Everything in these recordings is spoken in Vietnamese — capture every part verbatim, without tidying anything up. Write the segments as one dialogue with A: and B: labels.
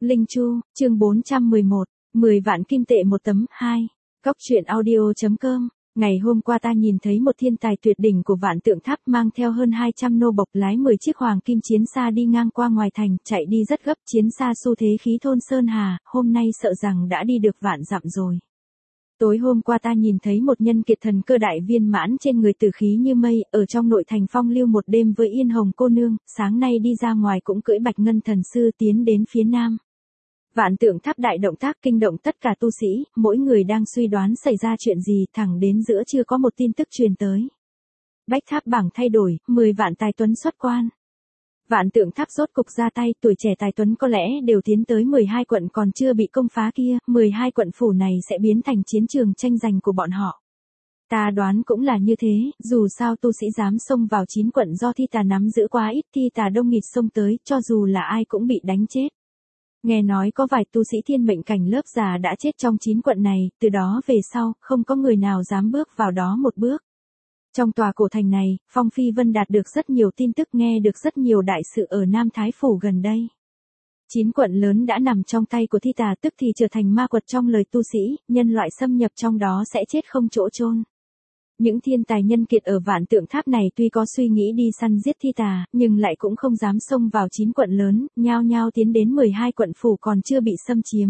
A: Linh Chu, chương bốn trăm mười một, mười vạn kim tệ một tấm, hai. Góc truyện audio.com. Ngày hôm qua ta nhìn thấy một thiên tài tuyệt đỉnh của Vạn Tượng Tháp mang theo hơn hai trăm nô bộc lái mười chiếc hoàng kim chiến xa đi ngang qua ngoài thành, chạy đi rất gấp, chiến xa xu thế khí thôn sơn hà, hôm nay sợ rằng đã đi được vạn dặm rồi. Tối hôm qua ta nhìn thấy một nhân kiệt thần cơ đại viên mãn trên người tử khí như mây, ở trong nội thành phong lưu một đêm với Yên Hồng cô nương, sáng nay đi ra ngoài cũng cưỡi Bạch Ngân thần sư tiến đến phía nam. Vạn Tượng Tháp đại động tác kinh động tất cả tu sĩ, mỗi người đang suy đoán xảy ra chuyện gì, thẳng đến giữa trưa có một tin tức truyền tới. Bách Tháp bảng thay đổi, mười vạn tài tuấn xuất quan. Vạn Tượng Tháp rốt cục ra tay, tuổi trẻ tài tuấn có lẽ đều tiến tới mười hai quận còn chưa bị công phá kia, mười hai quận phủ này sẽ biến thành chiến trường tranh giành của bọn họ. Ta đoán cũng là như thế, dù sao tu sĩ dám xông vào chín quận do thi tà nắm giữ quá ít, thi tà đông nghịt xông tới, cho dù là ai cũng bị đánh chết. Nghe nói có vài tu sĩ thiên mệnh cảnh lớp già đã chết trong chín quận này, từ đó về sau, không có người nào dám bước vào đó một bước. Trong tòa cổ thành này, Phong Phi Vân đạt được rất nhiều tin tức, nghe được rất nhiều đại sự ở Nam Thái Phủ gần đây. Chín quận lớn đã nằm trong tay của thi tà, tức thì trở thành ma quật trong lời tu sĩ, nhân loại xâm nhập trong đó sẽ chết không chỗ chôn. Những thiên tài nhân kiệt ở Vạn Tượng Tháp này tuy có suy nghĩ đi săn giết thi tà, nhưng lại cũng không dám xông vào chín quận lớn, nhao nhao tiến đến mười hai quận phủ còn chưa bị xâm chiếm.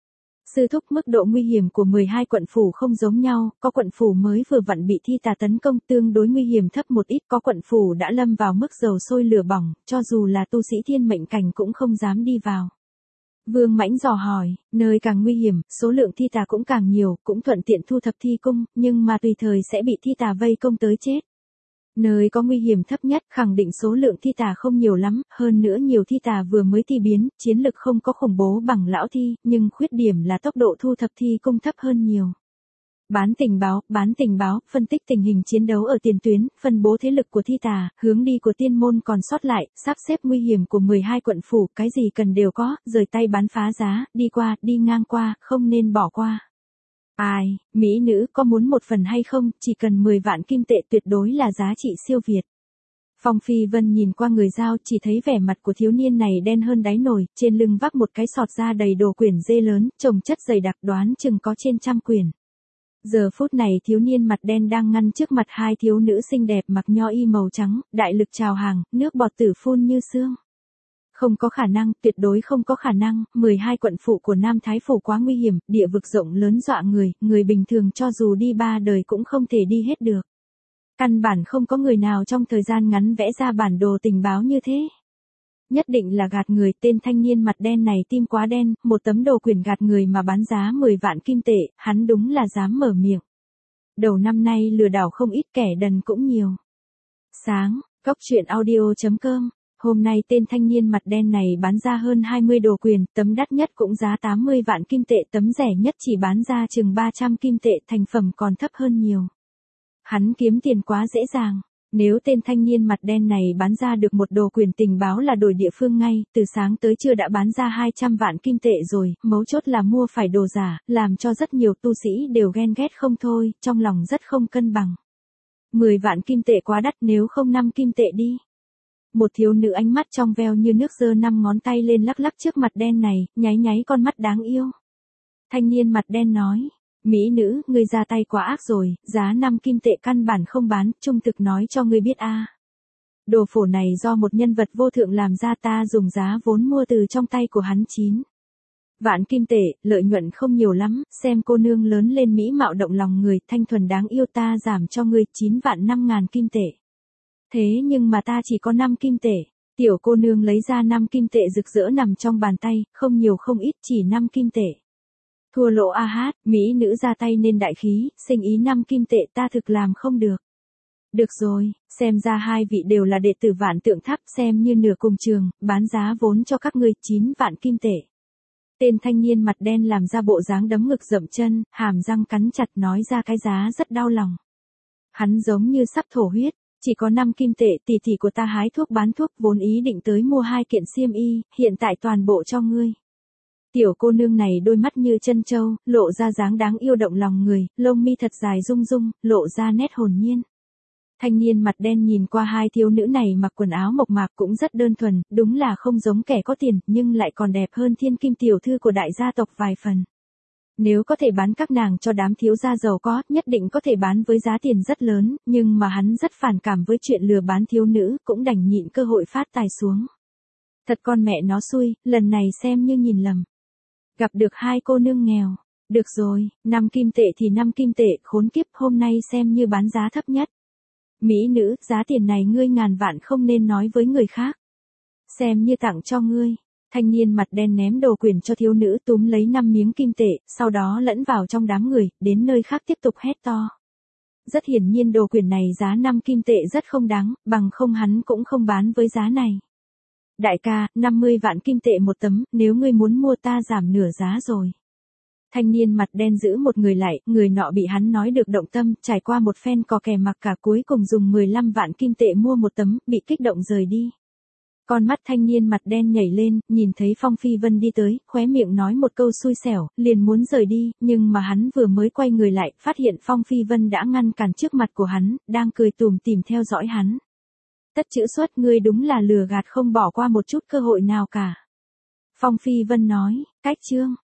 A: Sư thúc, mức độ nguy hiểm của mười hai quận phủ không giống nhau, có quận phủ mới vừa vặn bị thi tà tấn công tương đối nguy hiểm thấp một ít, có quận phủ đã lâm vào mức dầu sôi lửa bỏng, cho dù là tu sĩ thiên mệnh cảnh cũng không dám đi vào. Vương Mãnh dò hỏi, nơi càng nguy hiểm, số lượng thi tà cũng càng nhiều, cũng thuận tiện thu thập thi cung, nhưng mà tùy thời sẽ bị thi tà vây công tới chết. Nơi có nguy hiểm thấp nhất, khẳng định số lượng thi tà không nhiều lắm, hơn nữa nhiều thi tà vừa mới thi biến, chiến lực không có khủng bố bằng lão thi, nhưng khuyết điểm là tốc độ thu thập thi cung thấp hơn nhiều. Bán tình báo, bán tình báo, phân tích tình hình chiến đấu ở tiền tuyến, phân bố thế lực của thi tà, hướng đi của tiên môn còn sót lại, sắp xếp nguy hiểm của mười hai quận phủ, cái gì cần đều có, rời tay bán phá giá, đi qua, đi ngang qua, không nên bỏ qua. Ai, mỹ nữ có muốn một phần hay không, chỉ cần mười vạn kim tệ tuyệt đối là giá trị siêu việt. Phong Phi Vân nhìn qua người giao, chỉ thấy vẻ mặt của thiếu niên này đen hơn đáy nồi, trên lưng vác một cái sọt da đầy đồ quyển dê lớn, chồng chất dày đặc, đoán chừng có trên trăm quyển. Giờ phút này thiếu niên mặt đen đang ngăn trước mặt hai thiếu nữ xinh đẹp mặc nho y màu trắng, đại lực chào hàng, nước bọt tử phun như sương. Không có khả năng, tuyệt đối không có khả năng, mười hai quận phủ của Nam Thái Phủ quá nguy hiểm, địa vực rộng lớn dọa người, người bình thường cho dù đi ba đời cũng không thể đi hết được. Căn bản không có người nào trong thời gian ngắn vẽ ra bản đồ tình báo như thế. Nhất định là gạt người, tên thanh niên mặt đen này tim quá đen, một tấm đồ quyển gạt người mà bán giá mười vạn kim tệ, hắn đúng là dám mở miệng. Đầu năm nay lừa đảo không ít, kẻ đần cũng nhiều. Sáng, góc truyện audio.com. Hôm nay tên thanh niên mặt đen này bán ra hơn hai mươi đồ quyền, tấm đắt nhất cũng giá tám mươi vạn kim tệ, tấm rẻ nhất chỉ bán ra chừng ba trăm kim tệ, thành phẩm còn thấp hơn nhiều. Hắn kiếm tiền quá dễ dàng. Nếu tên thanh niên mặt đen này bán ra được một đồ quyền tình báo là đổi địa phương ngay, từ sáng tới trưa đã bán ra hai trăm vạn kim tệ rồi, mấu chốt là mua phải đồ giả, làm cho rất nhiều tu sĩ đều ghen ghét không thôi, trong lòng rất không cân bằng. mười vạn kim tệ quá đắt, nếu không năm kim tệ đi. Một thiếu nữ ánh mắt trong veo như nước giơ năm ngón tay lên lắc lắc trước mặt đen này, nháy nháy con mắt đáng yêu. Thanh niên mặt đen nói, mỹ nữ, ngươi ra tay quá ác rồi, giá năm kim tệ căn bản không bán, trung thực nói cho ngươi biết a. Đồ phổ này do một nhân vật vô thượng làm ra, ta dùng giá vốn mua từ trong tay của hắn chín vạn kim tệ, lợi nhuận không nhiều lắm, xem cô nương lớn lên mỹ mạo động lòng người, thanh thuần đáng yêu, ta giảm cho ngươi chín vạn năm ngàn kim tệ. Thế nhưng mà ta chỉ có năm kim tệ. Tiểu cô nương lấy ra năm kim tệ rực rỡ nằm trong bàn tay, không nhiều không ít, chỉ năm kim tệ. Thua lỗ a hát, mỹ nữ ra tay nên đại khí, sinh ý năm kim tệ ta thực làm không được. Được rồi, xem ra hai vị đều là đệ tử Vạn Tượng Tháp, xem như nửa cùng trường, bán giá vốn cho các ngươi chín vạn kim tệ. Tên thanh niên mặt đen làm ra bộ dáng đấm ngực dậm chân, hàm răng cắn chặt nói ra cái giá rất đau lòng. Hắn giống như sắp thổ huyết. Chỉ có năm kim tệ, tỷ tỷ của ta hái thuốc bán thuốc, vốn ý định tới mua hai kiện xiêm y, hiện tại toàn bộ cho ngươi. Tiểu cô nương này đôi mắt như chân trâu, lộ ra dáng đáng yêu động lòng người, lông mi thật dài rung rung, lộ ra nét hồn nhiên. Thanh niên mặt đen nhìn qua hai thiếu nữ này mặc quần áo mộc mạc cũng rất đơn thuần, đúng là không giống kẻ có tiền, nhưng lại còn đẹp hơn thiên kim tiểu thư của đại gia tộc vài phần. Nếu có thể bán các nàng cho đám thiếu gia giàu có, nhất định có thể bán với giá tiền rất lớn, nhưng mà hắn rất phản cảm với chuyện lừa bán thiếu nữ, cũng đành nhịn cơ hội phát tài xuống. Thật con mẹ nó xui, lần này xem như nhìn lầm. Gặp được hai cô nương nghèo. Được rồi, năm kim tệ thì năm kim tệ, khốn kiếp, hôm nay xem như bán giá thấp nhất. Mỹ nữ, giá tiền này ngươi ngàn vạn không nên nói với người khác. Xem như tặng cho ngươi. Thanh niên mặt đen ném đồ quyển cho thiếu nữ, túm lấy năm miếng kim tệ, sau đó lẫn vào trong đám người, đến nơi khác tiếp tục hét to. Rất hiển nhiên đồ quyển này giá năm kim tệ rất không đáng, bằng không hắn cũng không bán với giá này. Đại ca, năm mươi vạn kim tệ một tấm, nếu ngươi muốn mua ta giảm nửa giá rồi. Thanh niên mặt đen giữ một người lại, người nọ bị hắn nói được động tâm, trải qua một phen cò kè mặc cả cuối cùng dùng mười lăm vạn kim tệ mua một tấm, bị kích động rời đi. Con mắt thanh niên mặt đen nhảy lên, nhìn thấy Phong Phi Vân đi tới, khóe miệng nói một câu xui xẻo, liền muốn rời đi, nhưng mà hắn vừa mới quay người lại, phát hiện Phong Phi Vân đã ngăn cản trước mặt của hắn, đang cười tủm tỉm theo dõi hắn. Tất chữ xuất, ngươi đúng là lừa gạt không bỏ qua một chút cơ hội nào cả. Phong Phi Vân nói, cách chương.